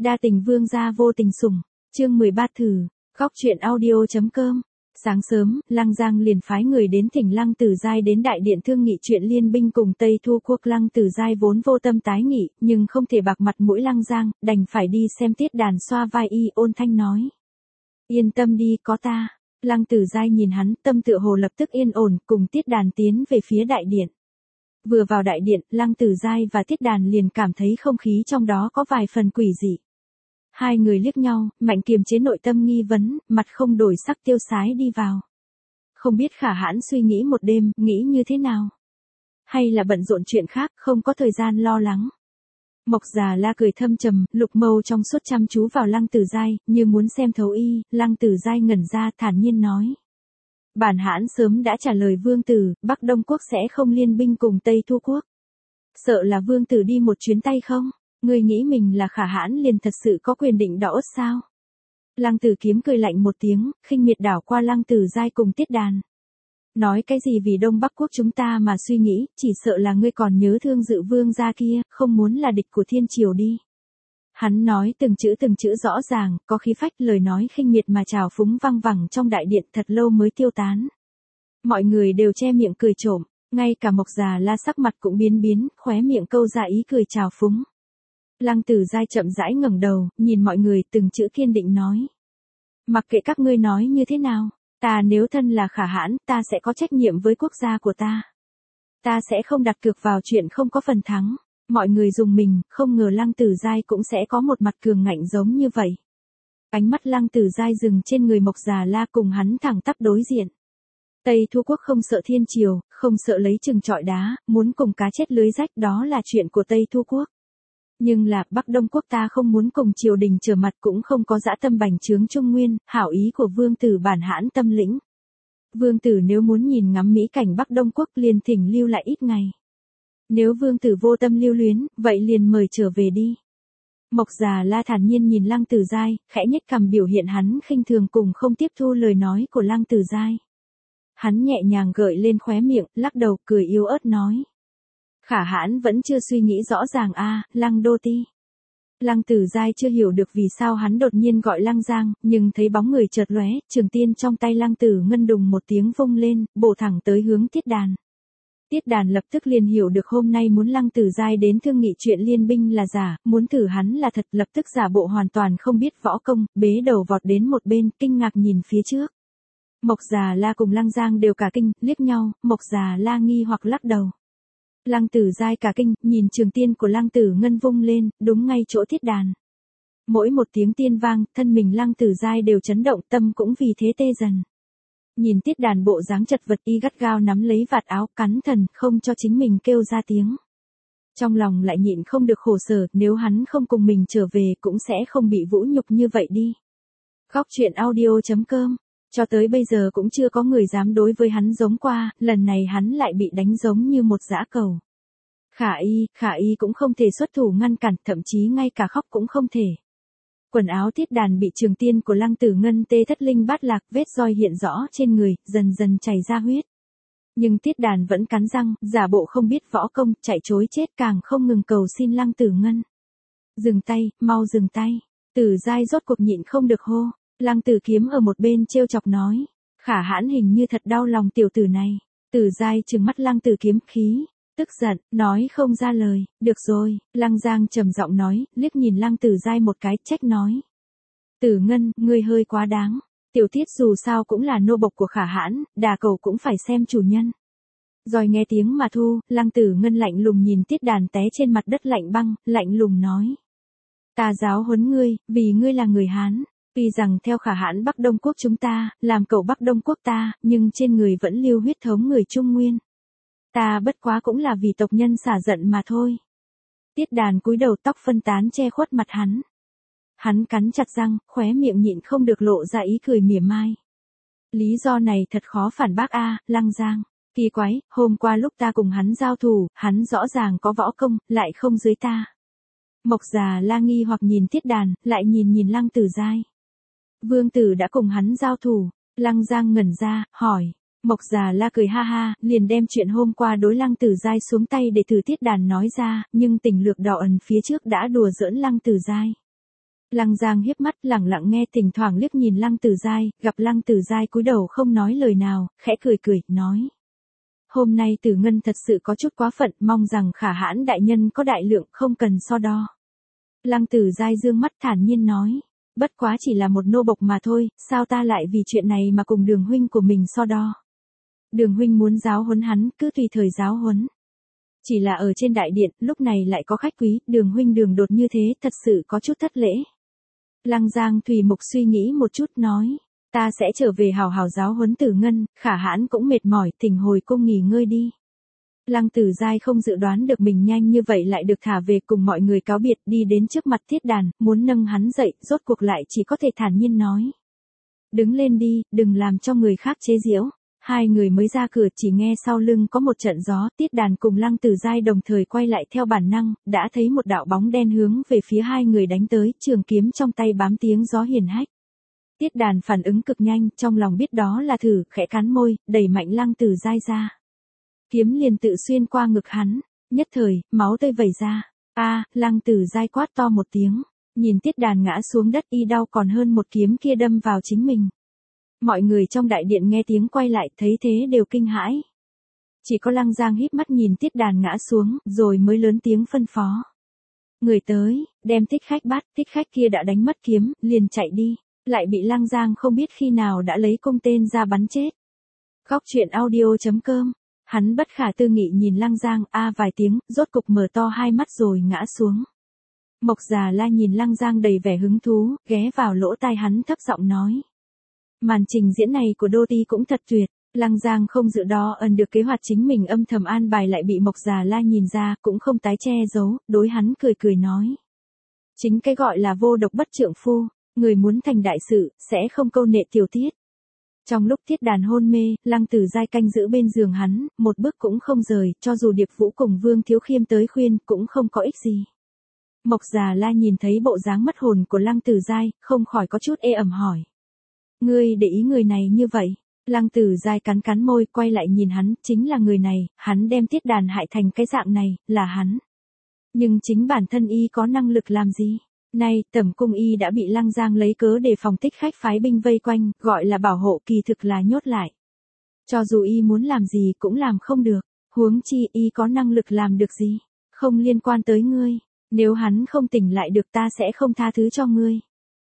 Đa tình vương gia vô tình sủng. Chương 13 thử. Góc truyện audio.com. Sáng sớm, Lăng Giang liền phái người đến thỉnh Lăng Tử Giai đến đại điện thương nghị chuyện liên binh cùng Tây Thu quốc. Lăng Tử Giai vốn vô tâm tái nghị, nhưng không thể bạc mặt mũi Lăng Giang, đành phải đi xem Tiết Đàn xoa vai y ôn thanh nói. Yên tâm đi, có ta. Lăng Tử Giai nhìn hắn, tâm tựa hồ lập tức yên ổn, cùng Tiết Đàn tiến về phía đại điện. Vừa vào đại điện, Lăng Tử Giai và Tiết Đàn liền cảm thấy không khí trong đó có vài phần quỷ dị. Hai người liếc nhau, mạnh kiềm chế nội tâm nghi vấn, mặt không đổi sắc tiêu sái đi vào. Không biết Khả Hãn suy nghĩ một đêm, nghĩ như thế nào? Hay là bận rộn chuyện khác, không có thời gian lo lắng? Mộc Già La cười thâm trầm, lục mâu trong suốt chăm chú vào Lăng Tử Giai, như muốn xem thấu y. Lăng Tử Giai ngẩn ra thản nhiên nói. Bản Hãn sớm đã trả lời Vương Tử, Bắc Đông Quốc sẽ không liên binh cùng Tây Thu Quốc. Sợ là Vương Tử đi một chuyến tay không? Ngươi nghĩ mình là Khả Hãn liền thật sự có quyền định đỏ ớt sao? Lăng Tử Kiếm cười lạnh một tiếng, khinh miệt đảo qua Lăng Tử Giai cùng Tiết Đàn. Nói cái gì vì Đông Bắc Quốc chúng ta mà suy nghĩ, chỉ sợ là ngươi còn nhớ thương Dự Vương gia kia, không muốn là địch của thiên triều đi. Hắn nói từng chữ rõ ràng, có khí phách, lời nói khinh miệt mà trào phúng văng vẳng trong đại điện thật lâu mới tiêu tán. Mọi người đều che miệng cười trộm, ngay cả Mộc Già La sắc mặt cũng biến, khóe miệng câu ra ý cười trào phúng. Lăng Tử Giai chậm rãi ngẩng đầu, nhìn mọi người từng chữ kiên định nói. Mặc kệ các ngươi nói như thế nào, ta nếu thân là Khả Hãn, ta sẽ có trách nhiệm với quốc gia của ta. Ta sẽ không đặt cược vào chuyện không có phần thắng. Mọi người dùng mình, không ngờ Lăng Tử Giai cũng sẽ có một mặt cường ngạnh giống như vậy. Ánh mắt Lăng Tử Giai dừng trên người Mộc Già La cùng hắn thẳng tắp đối diện. Tây Thu Quốc không sợ thiên triều, không sợ lấy chừng chọi đá, muốn cùng cá chết lưới rách, đó là chuyện của Tây Thu Quốc. Nhưng là Bắc Đông Quốc ta không muốn cùng triều đình trở mặt, cũng không có dã tâm bành trướng Trung Nguyên, hảo ý của Vương Tử Bản Hãn tâm lĩnh. Vương Tử nếu muốn nhìn ngắm mỹ cảnh Bắc Đông Quốc liền thỉnh lưu lại ít ngày. Nếu Vương Tử vô tâm lưu luyến, vậy liền mời trở về đi. Mộc Già La thản nhiên nhìn Lăng Tử Giai, khẽ nhếch cằm biểu hiện hắn khinh thường cùng không tiếp thu lời nói của Lăng Tử Giai. Hắn nhẹ nhàng gợi lên khóe miệng, lắc đầu, cười yếu ớt nói. Khả Hãn vẫn chưa suy nghĩ rõ ràng a, Lăng Đô Ti. Lăng Tử Giai chưa hiểu được vì sao hắn đột nhiên gọi Lăng Giang, nhưng thấy bóng người chợt lóe, trường tiên trong tay Lăng Tử Ngân đùng một tiếng vung lên, bổ thẳng tới hướng Tiết Đàn. Tiết Đàn lập tức liền hiểu được hôm nay muốn Lăng Tử Giai đến thương nghị chuyện liên binh là giả, muốn thử hắn là thật, lập tức giả bộ hoàn toàn không biết võ công, bế đầu vọt đến một bên, kinh ngạc nhìn phía trước. Mộc Già La cùng Lăng Giang đều cả kinh, liếc nhau, Mộc Già La nghi hoặc lắc đầu. Lăng Tử Giai cả kinh, nhìn trường tiên của Lăng Tử Ngân vung lên, đúng ngay chỗ Tiết Đàn. Mỗi một tiếng tiên vang, thân mình Lăng Tử Giai đều chấn động, tâm cũng vì thế tê dần. Nhìn Tiết Đàn bộ dáng chật vật, y gắt gao nắm lấy vạt áo, cắn thần, không cho chính mình kêu ra tiếng. Trong lòng lại nhịn không được khổ sở, nếu hắn không cùng mình trở về cũng sẽ không bị vũ nhục như vậy đi. Góc truyện audio.com. Cho tới bây giờ cũng chưa có người dám đối với hắn giống qua, lần này hắn lại bị đánh giống như một dã cầu. Khả y cũng không thể xuất thủ ngăn cản, thậm chí ngay cả khóc cũng không thể. Quần áo Tiết Đàn bị trường tiên của Lăng Tử Ngân tê thất linh bát lạc, vết roi hiện rõ trên người, dần dần chảy ra huyết. Nhưng Tiết Đàn vẫn cắn răng, giả bộ không biết võ công, chạy trối chết, càng không ngừng cầu xin Lăng Tử Ngân. Dừng tay, mau dừng tay. Tử Giai rốt cuộc nhịn không được hô. Lăng Tử Kiếm ở một bên trêu chọc nói. Khả Hãn hình như thật đau lòng tiểu tử này. Tử Giai trừng mắt Lăng Tử Kiếm khí. Tức giận, nói không ra lời. Được rồi, Lăng Giang trầm giọng nói, liếc nhìn Lăng Tử Giai một cái, trách nói. Tử Ngân, ngươi hơi quá đáng. Tiểu Tiết dù sao cũng là nô bộc của Khả Hãn, đà cầu cũng phải xem chủ nhân. Rồi nghe tiếng mà thu, Lăng Tử Ngân lạnh lùng nhìn Tiết Đàn té trên mặt đất lạnh băng, lạnh lùng nói. Ta giáo huấn ngươi, vì ngươi là người Hán. Tuy rằng theo Khả Hãn Bắc Đông Quốc chúng ta, làm cậu Bắc Đông Quốc ta, nhưng trên người vẫn lưu huyết thống người Trung Nguyên. Ta bất quá cũng là vì tộc nhân xả giận mà thôi. Tiết Đàn cúi đầu, tóc phân tán che khuất mặt hắn. Hắn cắn chặt răng, khóe miệng nhịn không được lộ ra ý cười mỉa mai. Lý do này thật khó phản bác a, Lăng Giang. Kỳ quái, hôm qua lúc ta cùng hắn giao thủ, hắn rõ ràng có võ công, lại không dưới ta. Mộc Già La nghi hoặc nhìn Tiết Đàn, lại nhìn Lăng Tử Giai. Vương Tử đã cùng hắn giao thủ. Lăng Giang ngẩn ra, hỏi. Mộc Già La cười ha ha, liền đem chuyện hôm qua đối Lăng Tử Giai xuống tay để thử Tiết Đàn nói ra, nhưng tình lược đỏ ẩn phía trước đã đùa giỡn Lăng Tử Giai. Lăng Giang hiếp mắt lẳng lặng nghe, thỉnh thoảng liếc nhìn Lăng Tử Giai, gặp Lăng Tử Giai cúi đầu không nói lời nào, khẽ cười cười, nói. Hôm nay Tử Ngân thật sự có chút quá phận, mong rằng Khả Hãn đại nhân có đại lượng, không cần so đo. Lăng Tử Giai dương mắt thản nhiên nói. Bất quá chỉ là một nô bộc mà thôi, sao ta lại vì chuyện này mà cùng Đường huynh của mình so đo. Đường huynh muốn giáo huấn hắn, cứ tùy thời giáo huấn. Chỉ là ở trên đại điện, lúc này lại có khách quý, Đường huynh đường đột như thế, thật sự có chút thất lễ. Lăng Giang Thùy Mục suy nghĩ một chút nói. Ta sẽ trở về hào hào giáo huấn Tử Ngân, Khả Hãn cũng mệt mỏi, thỉnh hồi cung nghỉ ngơi đi. Lăng Tử Giai không dự đoán được mình nhanh như vậy lại được thả về, cùng mọi người cáo biệt, đi đến trước mặt Tiết Đàn, muốn nâng hắn dậy, rốt cuộc lại chỉ có thể thản nhiên nói. Đứng lên đi, đừng làm cho người khác chế giễu. Hai người mới ra cửa, chỉ nghe sau lưng có một trận gió, Tiết Đàn cùng Lăng Tử Giai đồng thời quay lại theo bản năng, đã thấy một đạo bóng đen hướng về phía hai người đánh tới, trường kiếm trong tay bám tiếng gió hiền hách. Tiết Đàn phản ứng cực nhanh, trong lòng biết đó là thử, khẽ cắn môi, đẩy mạnh Lăng Tử Giai ra. Kiếm liền tự xuyên qua ngực hắn, nhất thời, máu tươi vẩy ra. Lăng Tử Giai quát to một tiếng, nhìn Tiết Đàn ngã xuống đất y đau còn hơn một kiếm kia đâm vào chính mình. Mọi người trong đại điện nghe tiếng quay lại, thấy thế đều kinh hãi. Chỉ có Lăng Giang híp mắt nhìn Tiết Đàn ngã xuống, rồi mới lớn tiếng phân phó. Người tới, đem Thích Khách bắt, Thích Khách kia đã đánh mất kiếm, liền chạy đi, lại bị Lăng Giang không biết khi nào đã lấy cung tên ra bắn chết. Góc truyện audio.com. Hắn bất khả tư nghị nhìn Lăng Giang, vài tiếng, rốt cục mở to hai mắt rồi ngã xuống. Mộc Già La nhìn Lăng Giang đầy vẻ hứng thú, ghé vào lỗ tai hắn thấp giọng nói. Màn trình diễn này của Đô Ti cũng thật tuyệt. Lăng Giang không dự đo ẩn được kế hoạch chính mình âm thầm an bài lại bị Mộc Già La nhìn ra, cũng không tái che giấu, đối hắn cười cười nói. Chính cái gọi là vô độc bất trượng phu, người muốn thành đại sự, sẽ không câu nệ tiểu tiết. Trong lúc Tiết Đàn hôn mê, Lăng Tử Giai canh giữ bên giường hắn, một bước cũng không rời, cho dù Điệp Vũ cùng Vương Thiếu Khiêm tới khuyên, cũng không có ích gì. Mộc Già La nhìn thấy bộ dáng mất hồn của Lăng Tử Giai, không khỏi có chút ê ẩm hỏi. Ngươi để ý người này như vậy? Lăng Tử Giai cắn cắn môi, quay lại nhìn hắn, chính là người này, hắn đem Tiết Đàn hại thành cái dạng này, là hắn. Nhưng chính bản thân y có năng lực làm gì? Nay, Tẩm Cung y đã bị Lăng Giang lấy cớ để phòng Thích Khách phái binh vây quanh, gọi là bảo hộ, kỳ thực là nhốt lại. Cho dù y muốn làm gì cũng làm không được, huống chi y có năng lực làm được gì, không liên quan tới ngươi, nếu hắn không tỉnh lại được ta sẽ không tha thứ cho ngươi.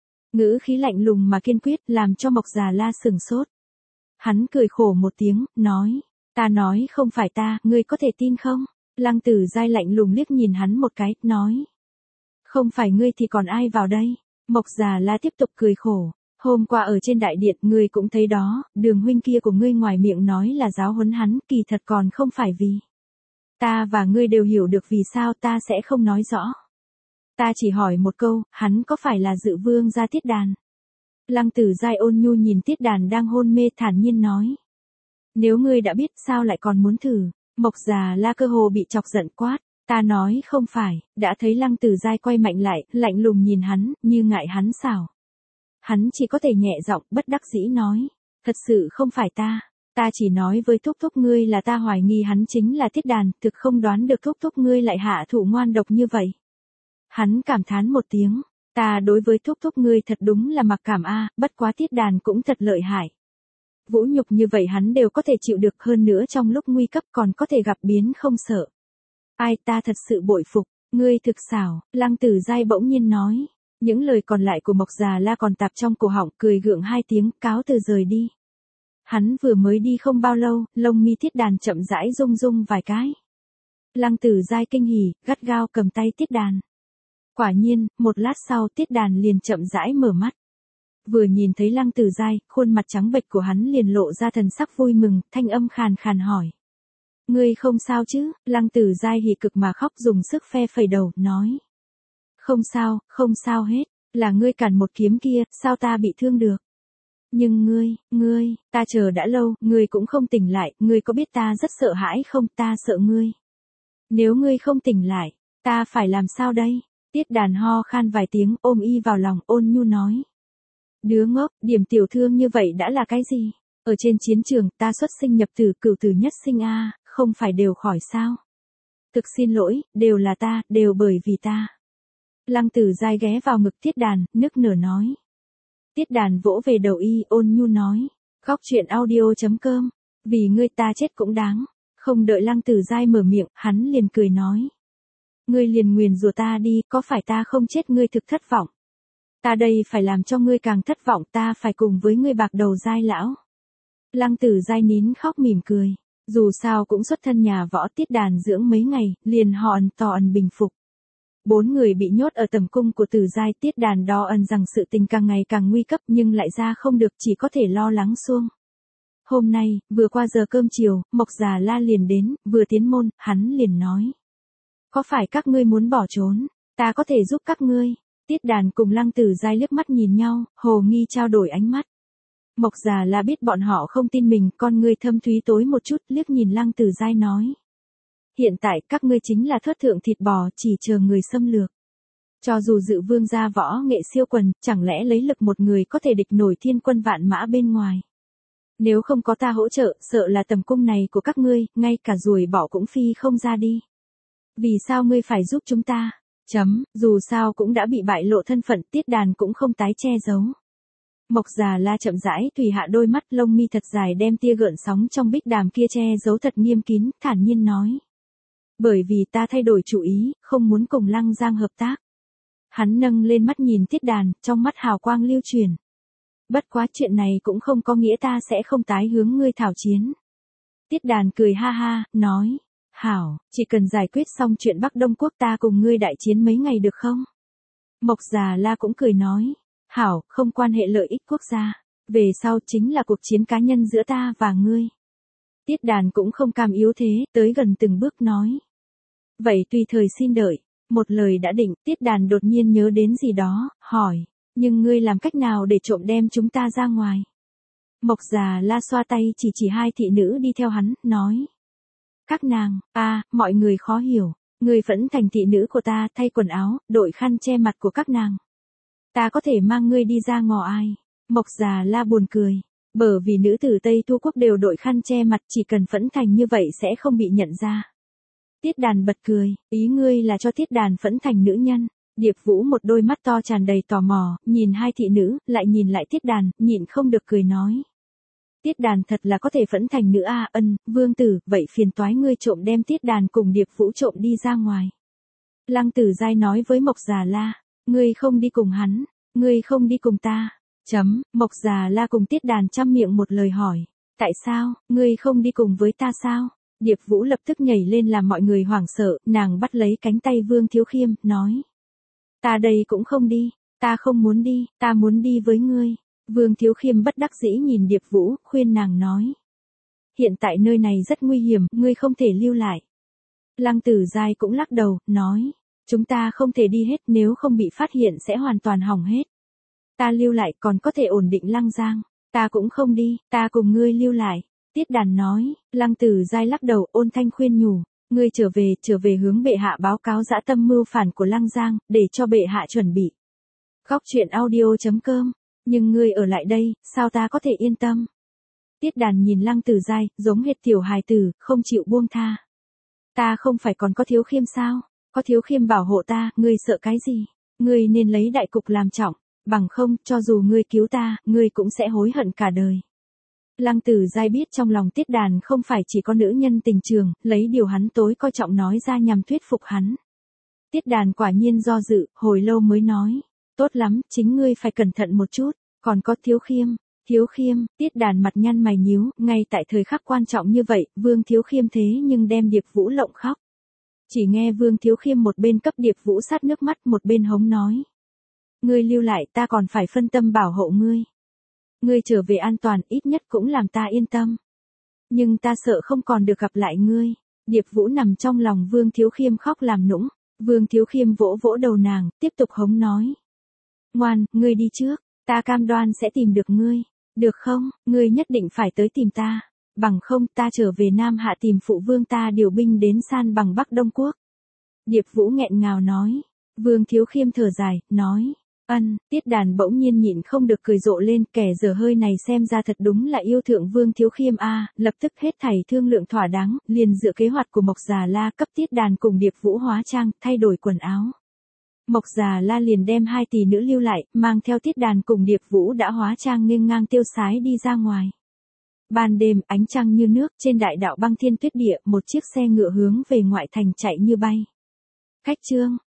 Ngữ khí lạnh lùng mà kiên quyết làm cho Mộc Già La sừng sốt. Hắn cười khổ một tiếng, nói, ta nói không phải ta, ngươi có thể tin không? Lăng Tử Giai lạnh lùng liếc nhìn hắn một cái, nói. Không phải ngươi thì còn ai vào đây? Mộc Già La tiếp tục cười khổ. Hôm qua ở trên đại điện ngươi cũng thấy đó, Đường huynh kia của ngươi ngoài miệng nói là giáo huấn hắn, kỳ thật còn không phải vì. Ta và ngươi đều hiểu được vì sao, ta sẽ không nói rõ. Ta chỉ hỏi một câu, hắn có phải là Dự Vương gia Tiết Đàn? Lăng Tử Giai ôn nhu nhìn Tiết Đàn đang hôn mê thản nhiên nói. Nếu ngươi đã biết sao lại còn muốn thử? Mộc Già La cơ hồ bị chọc giận quát. Ta nói không phải, đã thấy Lăng Tử Giai quay mạnh lại, lạnh lùng nhìn hắn, như ngại hắn xảo. Hắn chỉ có thể nhẹ giọng, bất đắc dĩ nói. Thật sự không phải ta. Ta chỉ nói với thúc thúc ngươi là ta hoài nghi hắn chính là Tiết Đàn, thực không đoán được thúc thúc ngươi lại hạ thủ ngoan độc như vậy. Hắn cảm thán một tiếng. Ta đối với thúc thúc ngươi thật đúng là mặc cảm bất quá Tiết Đàn cũng thật lợi hại. Vũ nhục như vậy hắn đều có thể chịu được, hơn nữa trong lúc nguy cấp còn có thể gặp biến không sợ. Ai, ta thật sự bội phục, ngươi thực xảo, Lăng Tử Giai bỗng nhiên nói. Những lời còn lại của Mộc Già La còn tạp trong cổ họng, cười gượng hai tiếng, cáo từ rời đi. Hắn vừa mới đi không bao lâu, lông mi Tiết Đàn chậm rãi rung rung vài cái. Lăng Tử Giai kinh hỉ, gắt gao cầm tay Tiết Đàn. Quả nhiên, một lát sau Tiết Đàn liền chậm rãi mở mắt. Vừa nhìn thấy Lăng Tử Giai, khuôn mặt trắng bệch của hắn liền lộ ra thần sắc vui mừng, thanh âm khàn khàn hỏi. Ngươi không sao chứ? Lăng Tử Giai hỉ cực mà khóc, dùng sức phe phẩy đầu, nói. Không sao hết, là ngươi cản một kiếm kia, sao ta bị thương được? Nhưng ngươi, ta chờ đã lâu, ngươi cũng không tỉnh lại, ngươi có biết ta rất sợ hãi không? Ta sợ ngươi. Nếu ngươi không tỉnh lại, ta phải làm sao đây? Tiết Đàn ho khan vài tiếng, ôm y vào lòng, ôn nhu nói. Đứa ngốc, điểm tiểu thương như vậy đã là cái gì? Ở trên chiến trường, ta xuất sinh nhập tử, cửu tử nhất sinh không phải đều khỏi sao? Thực xin lỗi, đều là ta, đều bởi vì ta. Lăng Tử Giai ghé vào ngực Tiết Đàn, nức nở nói. Tiết Đàn vỗ về đầu y, ôn nhu nói. Góc chuyện audio.com. Vì ngươi ta chết cũng đáng. Không đợi Lăng Tử Giai mở miệng, hắn liền cười nói. Ngươi liền nguyền rủa ta đi, có phải ta không chết ngươi thực thất vọng. Ta đây phải làm cho ngươi càng thất vọng, ta phải cùng với ngươi bạc đầu Giai lão. Lăng Tử Giai nín khóc mỉm cười. Dù sao cũng xuất thân nhà võ, Tiết Đàn dưỡng mấy ngày, liền hòn tò ẩn bình phục. 4 người bị nhốt ở tầm cung của Tử Giai, Tiết Đàn đo ẩn rằng sự tình càng ngày càng nguy cấp nhưng lại ra không được, chỉ có thể lo lắng xuông. Hôm nay, vừa qua giờ cơm chiều, Mộc Già La liền đến, vừa tiến môn, hắn liền nói. Có phải các ngươi muốn bỏ trốn, ta có thể giúp các ngươi. Tiết Đàn cùng Lăng Tử Giai liếc mắt nhìn nhau, hồ nghi trao đổi ánh mắt. Mộc Già La biết bọn họ không tin mình, con ngươi thâm thúy tối một chút, liếc nhìn Lăng Tử Giai nói. Hiện tại các ngươi chính là thớt thượng thịt bò, chỉ chờ người xâm lược. Cho dù dự vương gia võ nghệ siêu quần, chẳng lẽ lấy lực một người có thể địch nổi thiên quân vạn mã bên ngoài. Nếu không có ta hỗ trợ, sợ là tầm cung này của các ngươi, ngay cả ruồi bỏ cũng phi không ra đi. Vì sao ngươi phải giúp chúng ta? Dù sao cũng đã bị bại lộ thân phận, Tiết Đàn cũng không tái che giấu. Mộc Già La chậm rãi thủy hạ đôi mắt, lông mi thật dài đem tia gợn sóng trong bích đàm kia che giấu thật nghiêm kín, thản nhiên nói. Bởi vì ta thay đổi chủ ý, không muốn cùng Lăng Giang hợp tác. Hắn nâng lên mắt nhìn Tiết Đàn, trong mắt hào quang lưu truyền. Bất quá chuyện này cũng không có nghĩa ta sẽ không tái hướng ngươi thảo chiến. Tiết Đàn cười ha ha, nói. Hảo, chỉ cần giải quyết xong chuyện Bắc Đông Quốc ta cùng ngươi đại chiến mấy ngày được không? Mộc Già La cũng cười nói. Hảo, không quan hệ lợi ích quốc gia. Về sau chính là cuộc chiến cá nhân giữa ta và ngươi. Tiết Đàn cũng không cam yếu thế, tới gần từng bước nói. Vậy tùy thời xin đợi. Một lời đã định, Tiết Đàn đột nhiên nhớ đến gì đó, hỏi. Nhưng ngươi làm cách nào để trộm đem chúng ta ra ngoài? Mộc Già La xoa tay chỉ hai thị nữ đi theo hắn, nói. Các nàng, mọi người khó hiểu. Ngươi vẫn thành thị nữ của ta, thay quần áo, đội khăn che mặt của các nàng. Ta có thể mang ngươi đi ra ngò ai? Mộc Già La buồn cười. Bởi vì nữ tử Tây Thu Quốc đều đội khăn che mặt, chỉ cần phẫn thành như vậy sẽ không bị nhận ra. Tiết Đàn bật cười, ý ngươi là cho Tiết Đàn phẫn thành nữ nhân. Điệp Vũ một đôi mắt to tràn đầy tò mò, nhìn hai thị nữ, lại nhìn lại Tiết Đàn, nhịn không được cười nói. Tiết Đàn thật là có thể phẫn thành nữ vương tử, vậy phiền toái ngươi trộm đem Tiết Đàn cùng Điệp Vũ trộm đi ra ngoài. Lăng Tử Giai nói với Mộc Già La, ngươi không đi cùng hắn, ngươi không đi cùng ta. Mộc Già La cùng Tiết Đàn chăm miệng một lời hỏi, tại sao, ngươi không đi cùng với ta sao? Điệp Vũ lập tức nhảy lên làm mọi người hoảng sợ, nàng bắt lấy cánh tay Vương Thiếu Khiêm, nói. Ta đây cũng không đi, ta không muốn đi, ta muốn đi với ngươi. Vương Thiếu Khiêm bất đắc dĩ nhìn Điệp Vũ, khuyên nàng nói. Hiện tại nơi này rất nguy hiểm, ngươi không thể lưu lại. Lăng Tử Giai cũng lắc đầu, nói. Chúng ta không thể đi hết, nếu không bị phát hiện sẽ hoàn toàn hỏng hết. Ta lưu lại còn có thể ổn định Lăng Giang. Ta cũng không đi, ta cùng ngươi lưu lại. Tiết Đàn nói, Lăng Tử Giai lắc đầu, ôn thanh khuyên nhủ. Ngươi trở về hướng bệ hạ báo cáo dã tâm mưu phản của Lăng Giang, để cho bệ hạ chuẩn bị. Góc chuyện audio.com. Nhưng ngươi ở lại đây, sao ta có thể yên tâm? Tiết Đàn nhìn Lăng Tử Giai, giống hệt tiểu hài tử, không chịu buông tha. Ta không phải còn có Thiếu Khiêm sao? Có Thiếu Khiêm bảo hộ ta, ngươi sợ cái gì? Ngươi nên lấy đại cục làm trọng, bằng không, cho dù ngươi cứu ta, ngươi cũng sẽ hối hận cả đời. Lăng Tử Giai biết trong lòng Tiết Đàn không phải chỉ có nữ nhân tình trường, lấy điều hắn tối coi trọng nói ra nhằm thuyết phục hắn. Tiết Đàn quả nhiên do dự, hồi lâu mới nói. Tốt lắm, chính ngươi phải cẩn thận một chút, còn có Thiếu Khiêm, Tiết Đàn mặt nhăn mày nhíu, ngay tại thời khắc quan trọng như vậy, Vương Thiếu Khiêm thế nhưng đem Điệp Vũ lộng khóc. Chỉ nghe Vương Thiếu Khiêm một bên cấp Điệp Vũ sát nước mắt một bên hống nói. Ngươi lưu lại ta còn phải phân tâm bảo hộ ngươi. Ngươi trở về an toàn ít nhất cũng làm ta yên tâm. Nhưng ta sợ không còn được gặp lại ngươi. Điệp Vũ nằm trong lòng Vương Thiếu Khiêm khóc làm nũng. Vương Thiếu Khiêm vỗ vỗ đầu nàng, tiếp tục hống nói. Ngoan, ngươi đi trước, ta cam đoan sẽ tìm được ngươi. Được không, ngươi nhất định phải tới tìm ta. Bằng không ta trở về Nam Hạ tìm phụ vương ta điều binh đến san bằng Bắc Đông Quốc. Điệp Vũ nghẹn ngào nói. Vương Thiếu Khiêm thở dài, nói. Tiết Đàn bỗng nhiên nhịn không được cười rộ lên, kẻ dở hơi này xem ra thật đúng là yêu thượng Vương Thiếu Khiêm lập tức hết thảy thương lượng thỏa đáng, liền dựa kế hoạch của Mộc Già La cấp Tiết Đàn cùng Điệp Vũ hóa trang, thay đổi quần áo. Mộc Già La liền đem 2 tỷ nữ lưu lại, mang theo Tiết Đàn cùng Điệp Vũ đã hóa trang nghênh ngang tiêu sái đi ra ngoài. Ban đêm, ánh trăng như nước, trên đại đạo băng thiên tuyết địa, một chiếc xe ngựa hướng về ngoại thành chạy như bay. Khách trương,